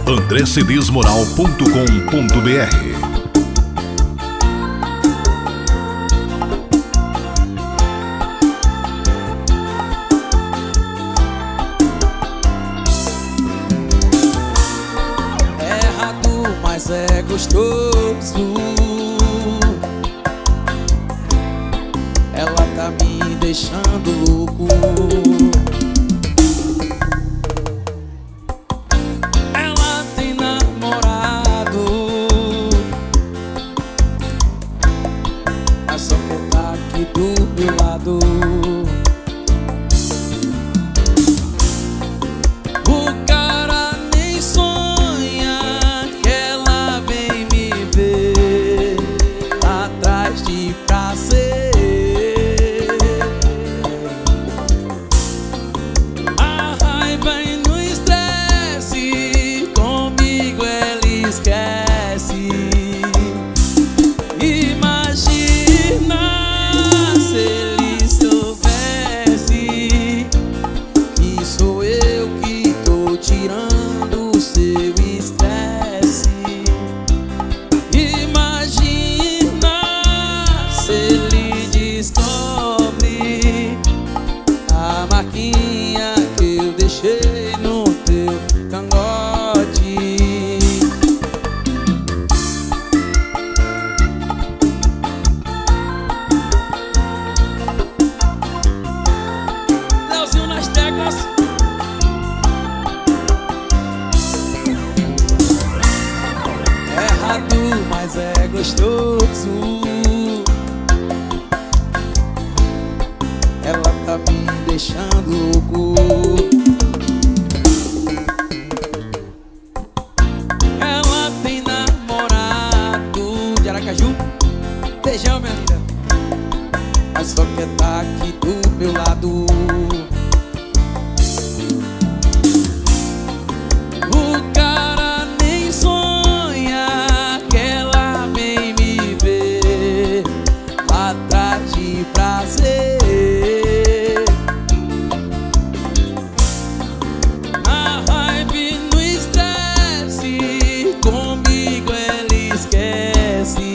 andrecedesmoral.com.br. Mas é gostoso. Ela tá me deixando louco. Ela tem namorado, mas só que tá aqui do meu lado. No teu cangote, Leozinho nas teclas. É errado, mas é gostoso. Ela tá me deixando louco. Beijão, minha linda. Mas só quer tá aqui do meu lado. O cara nem sonha que ela vem me ver atrás de prazer. Na raiva e no estresse, comigo ela esquece.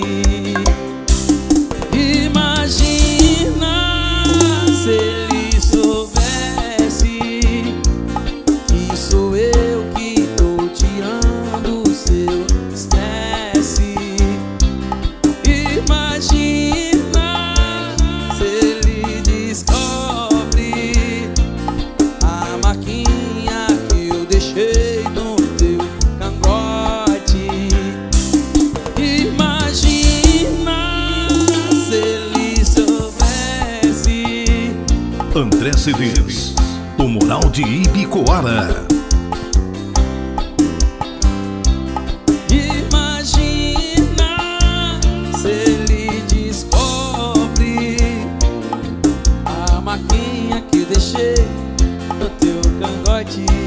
Se ele soubesse que sou eu que tô tirando o seu estresse. Imagina se ele descobre a marquinha que eu deixei no teu cangote. Imagina se ele soubesse. André Cedês, o Moral de Ibicoara. Imagina se ele descobre a marquinha que deixei no teu cangote.